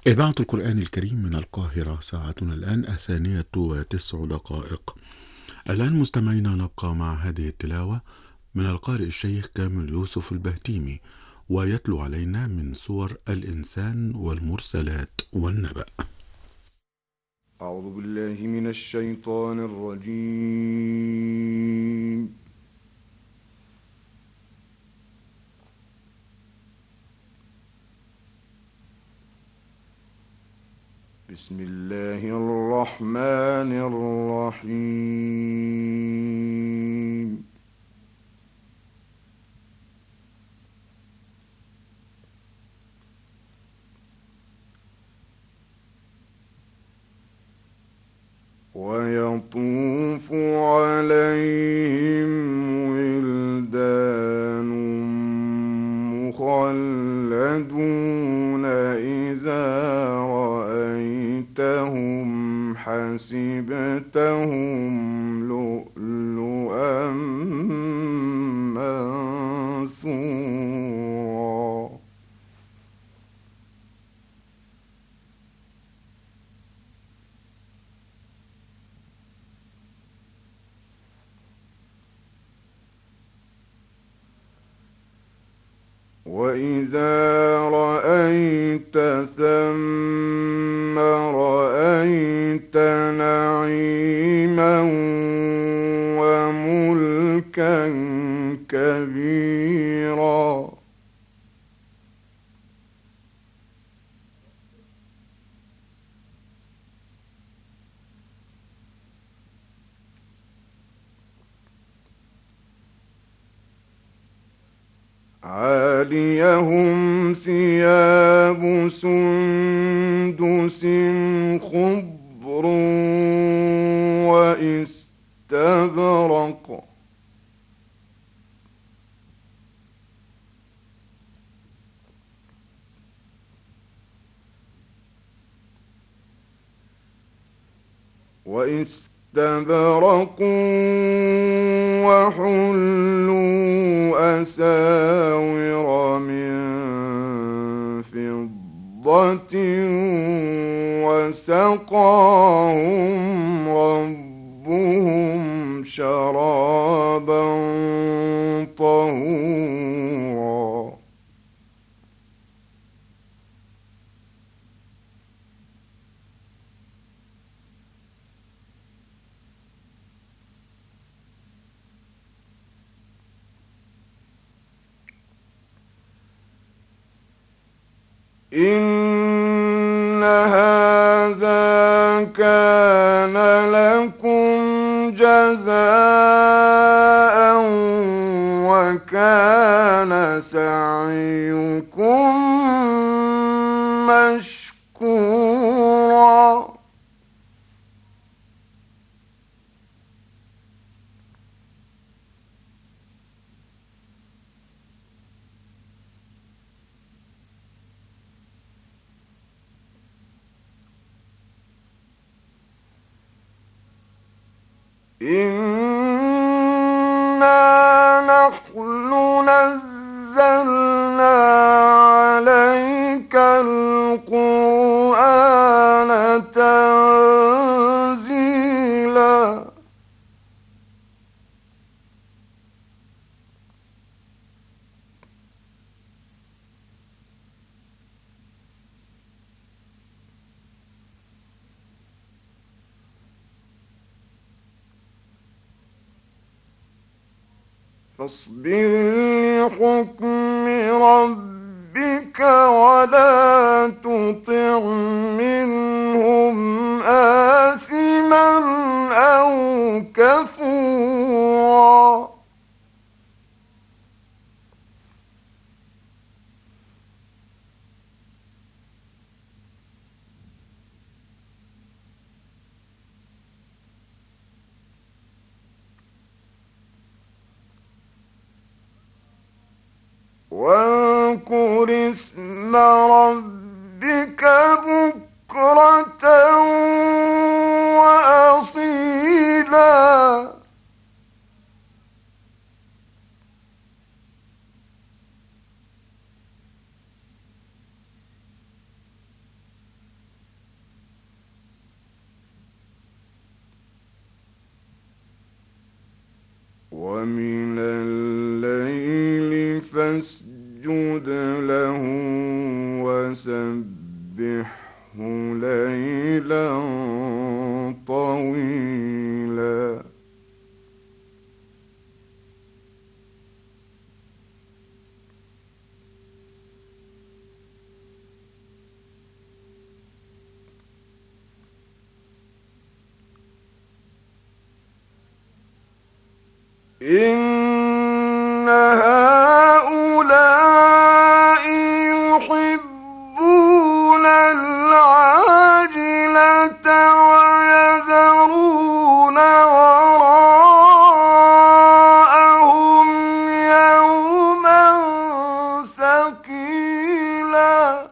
إذاعة القرآن الكريم من القاهرة، ساعتنا الآن 2:09. الآن مستمعينا نبقى مع هذه التلاوة من القارئ الشيخ كامل يوسف البهتيمي، ويتلو علينا من سور الإنسان والمرسلات والنبأ. أعوذ بالله من الشيطان الرجيم. بسم الله الرحمن الرحيم. ويطوف عليهم ولدان مخلدون إذا رأيتهم حسبتهم لؤلؤا منثورا. وإذا رأيت ثم رأيت نعيما وملكا كبيرا. عاليهم ثياب سندس خضر واستبرق. وحلوا أساور من فضة وسقاهم ربهم شرابا طهورا. إن هذا كان لكم جزاء وكان سعيكم مشكورا. إنا نحن نزلنا عليك القرآن تنزيلا. فاصبر لحكم ربك ولا تطع منهم آثما أو كفورا. واذكر اسم ربك بكرة وأصيلا. ومن الليل فاسجد له وسبحه ليلا طويلا. إن هؤلاء يحبون العاجلة ويذرون وراءهم يوما ثقيلا.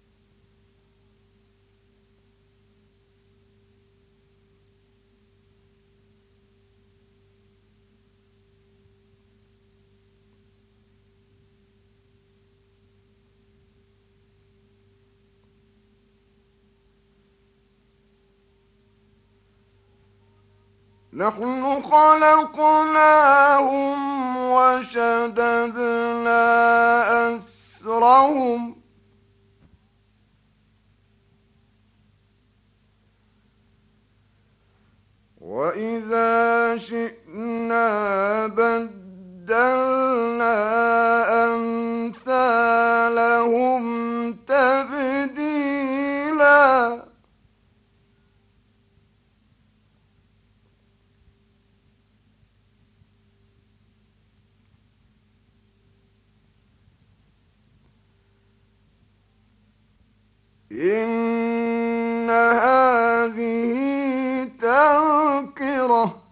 نحن خلقناهم وشددنا أسرهم وإذا شئنا بدلنا أمثالهم تبديلا. إن هذه تذكرة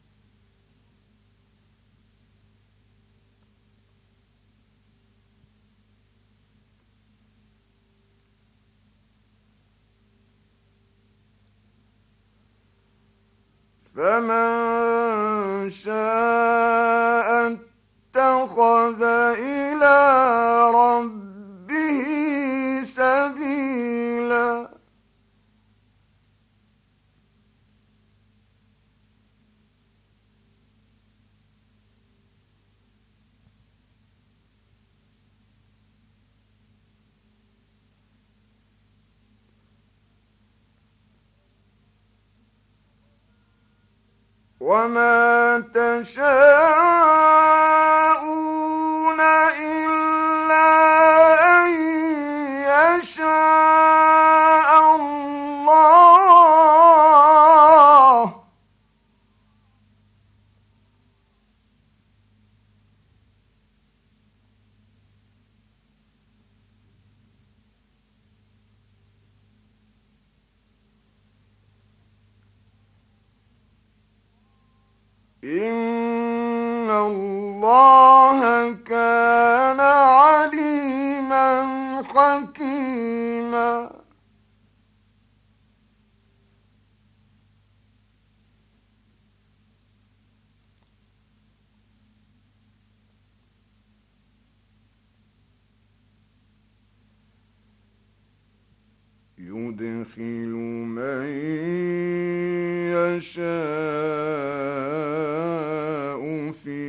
فمن شاء اتخذ إلى ربه سبيلا. وما تشاءون إلا أن يشاء الله. إن الله كان عليما حكيما. يدخل من يشاء في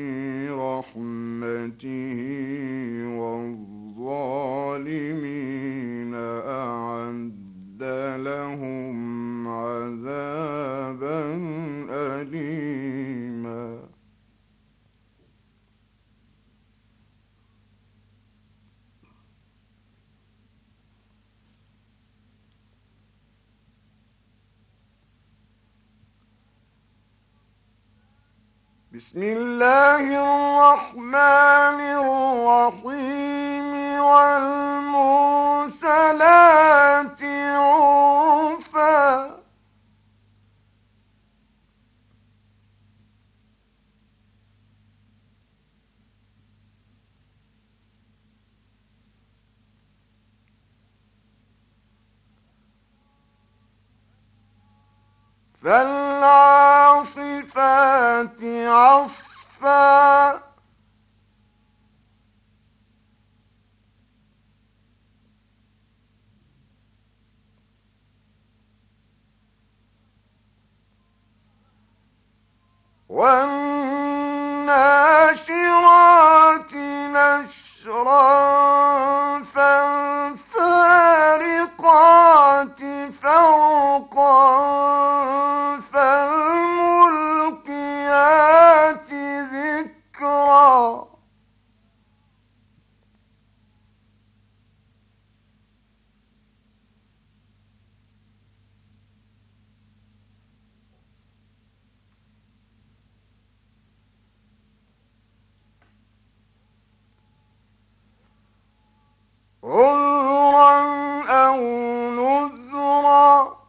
رحمته والظالمين أعد لهم عذابا أليما. بسم الله الرحمن الرحيم والمرسلات عرفا فالعاصفات عصفا والنجم فالناشرات نشرا فالفارقات فرقا فالملقيات ذكرا عذرا أو نذرا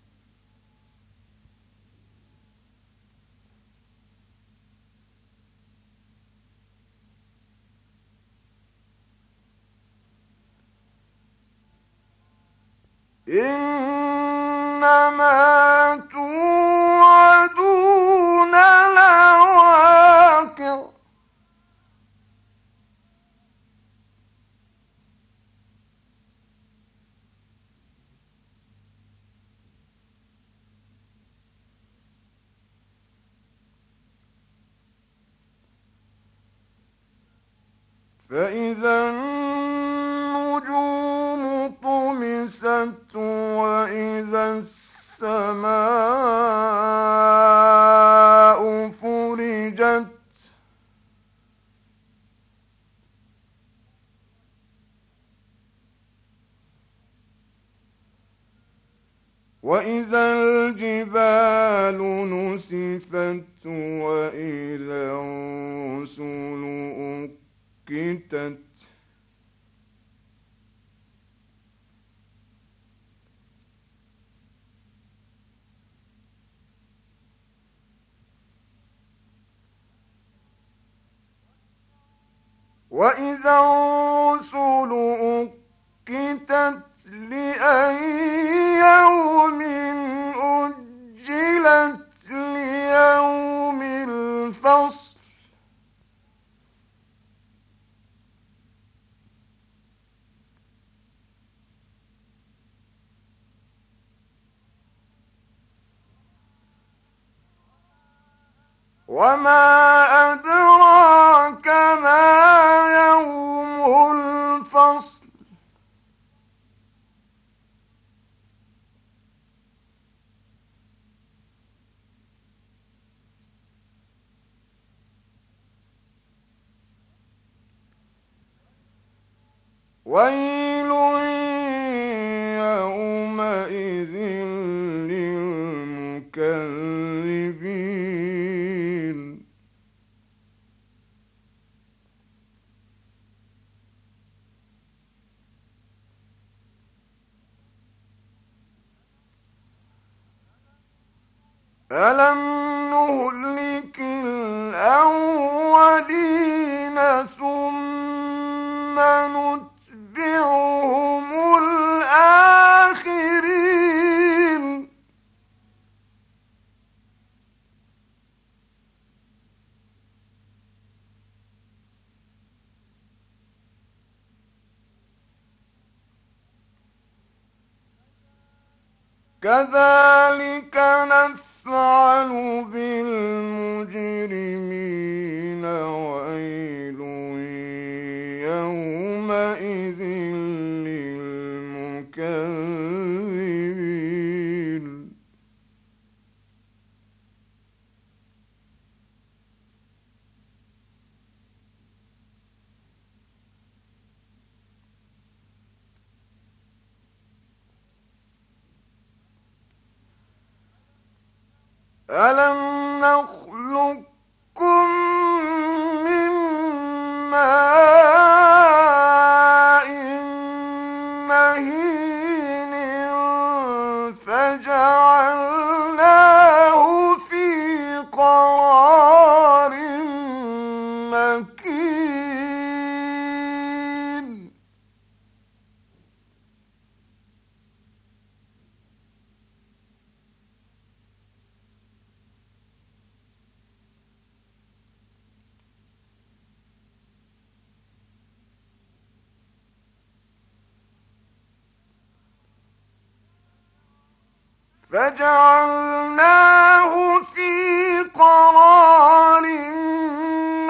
إنما توعدون لواقع فإذا النجوم طمست وإذا السماء فرجت وإذا الجبال نسفت وإذا الرسل أقتت وإذا الرسل أقتت لأي يوم أجلت ليوم الفصل وما أدراك ما يوم الفصل ويل يومئذ للمكذبين ألم نهلك الأولين ثم نتبعهم الآخرين كذلك نفعل بالمجرمين ويل يومئذ للمكذبين ألم نخلقكم من ماء مهين فجعلناه في قرار مكين فجعلناه في قرار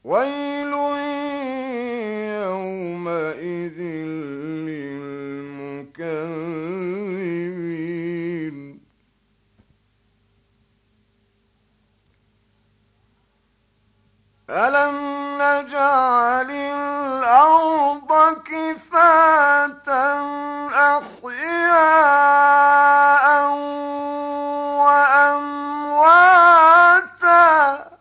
ويل يومئذ للمكذبين ألم نجعل الأرض كفاتا أحياء وأمواتا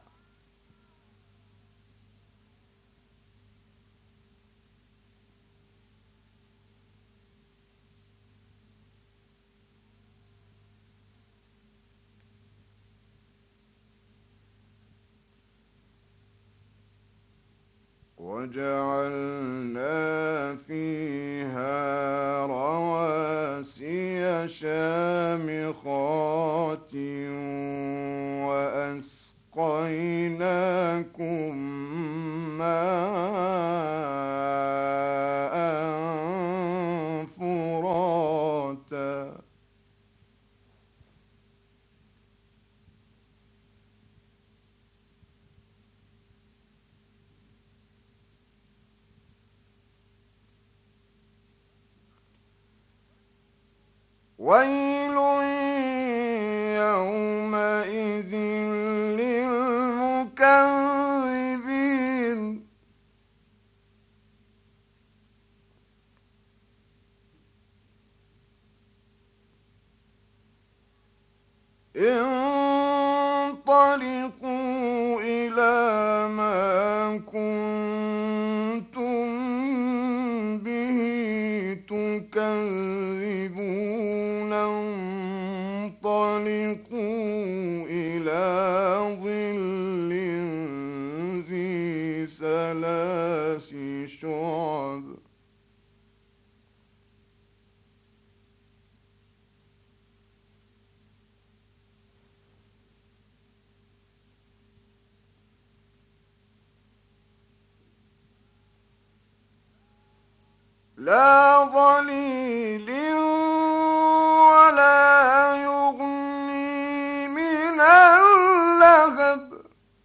وجعلنا فيها رواسي شامخات وأسقيناكم ماء فراتا ويل يومئذ للمكذبين انطلقوا إلى ما كنتم به تكذبون انطلقوا إلى ظل ذي ثلاث شعب لا ظليل ولا يغني من اللهب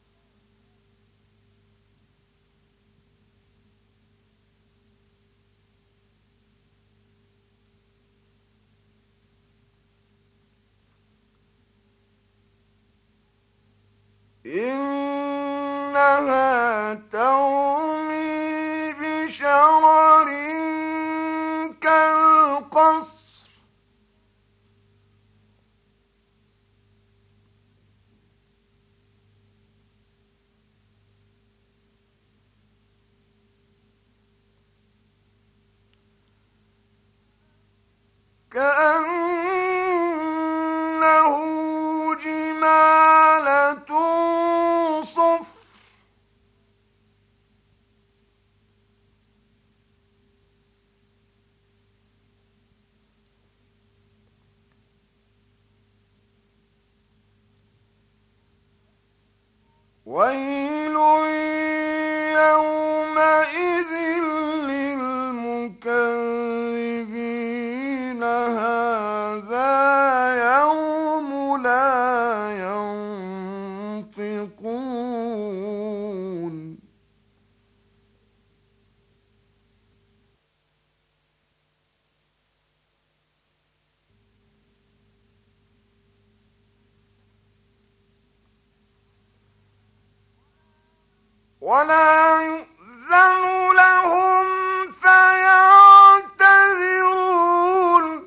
إنها ترمي بشرر كالقصر كأنه جمالة صفر ويل يومئذ للمكذبين هذا يوم لا ينطقون ولا يؤذن لهم فيعتذرون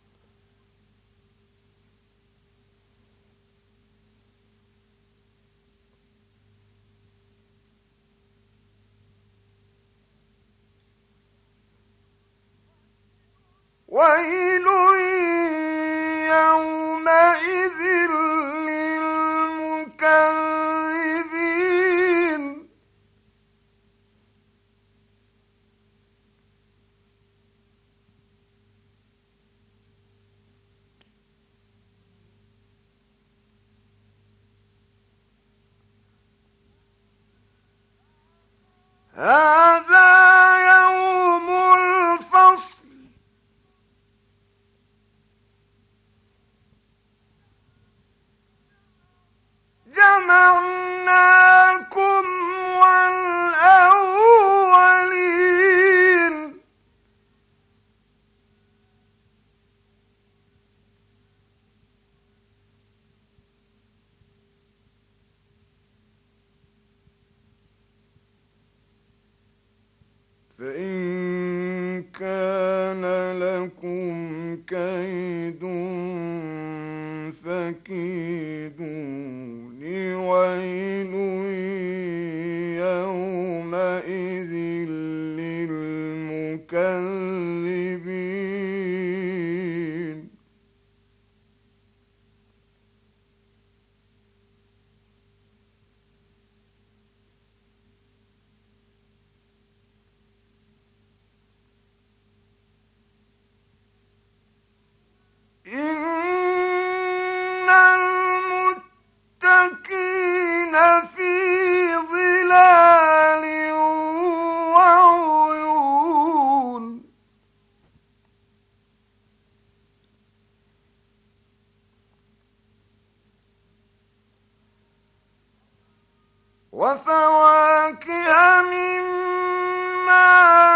ويل يومئذ للمكذبين هذا يوم الفصل جمعناكم فإن كان لكم كيد فكيدون ويل يومئذ للمكذبين إن المتقين في ظلال وعيون وفواكه مما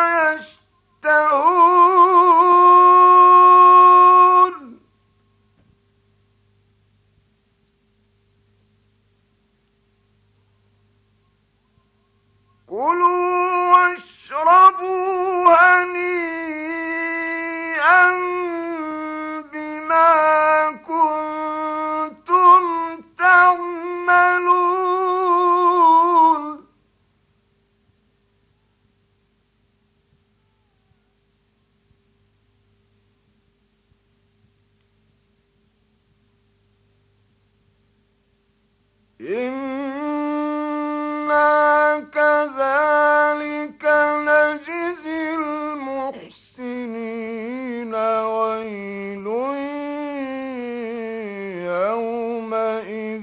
يشتهون كلوا واشربوا هنيئا بما كنتم تعملون إنا كذلك نجزي المحسنين ويل يومئذ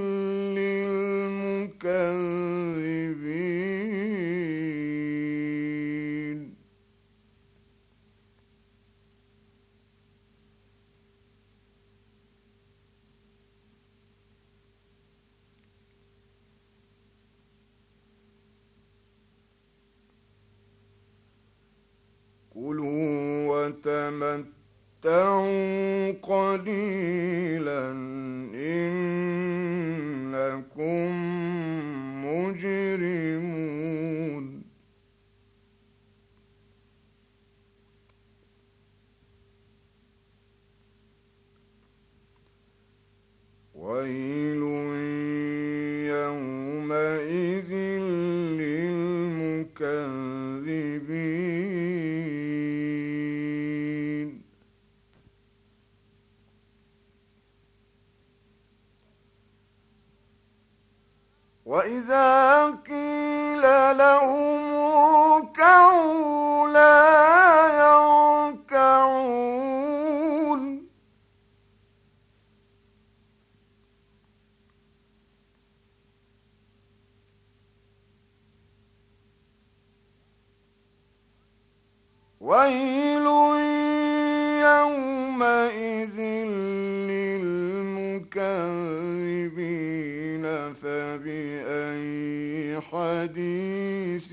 للمكذبين كلوا وتمتعوا قليلا إنكم مجرمون ويل يومئذ للمكذبين وإذا قيل لهم اركعوا لا يركعون ويل يومئذ للمكذبين فبأي حديث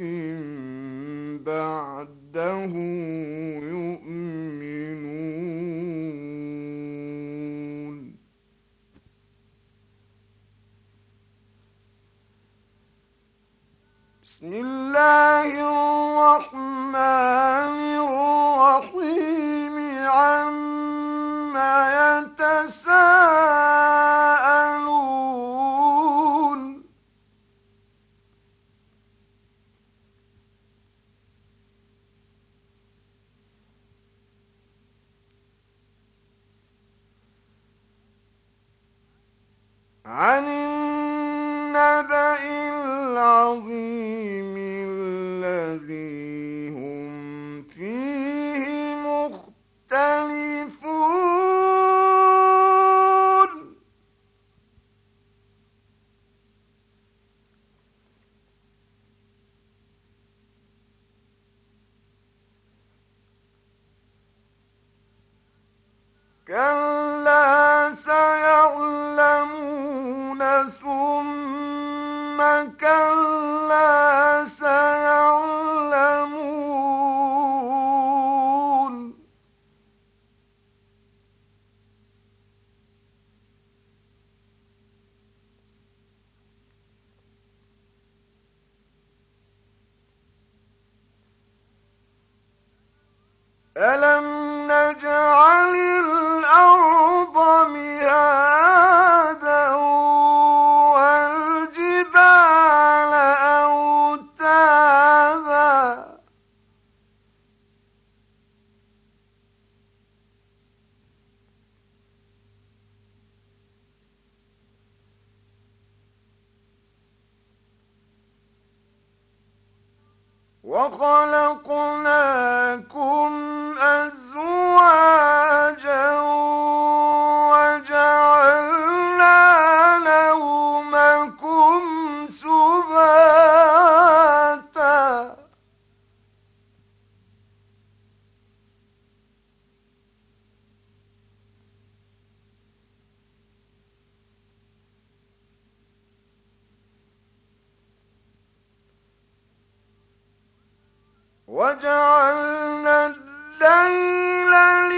بعده يؤمنون بسم الله الرحمن الرحيم عما يتساءلون عن النبأ العظيم الذي هم فيه مختلفون كلا سيعلمون ثم كلا سيعلمون ألم نجعل الأرض مهادا والجبال أوتادا وخلقناكم أزواجا وجعلنا نومكم سباتا وجعلنا الليل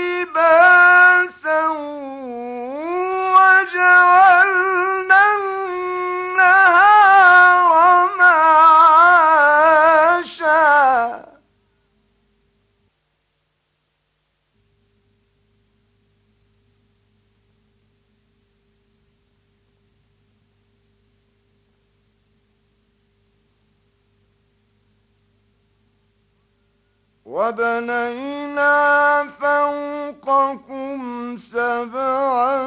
لباسا وجعلنا النهار معاشا وبنينا فوقكم سبعا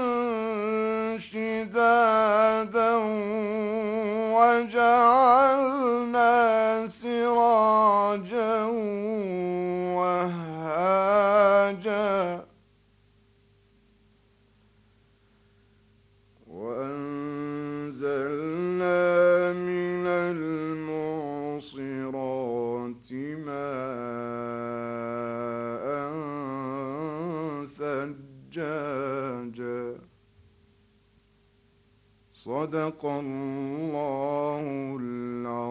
شدادا وجعلنا سراجا وهاجا وأنزلنا من المعصرات ماء ثجاجا صدق الله العظيم.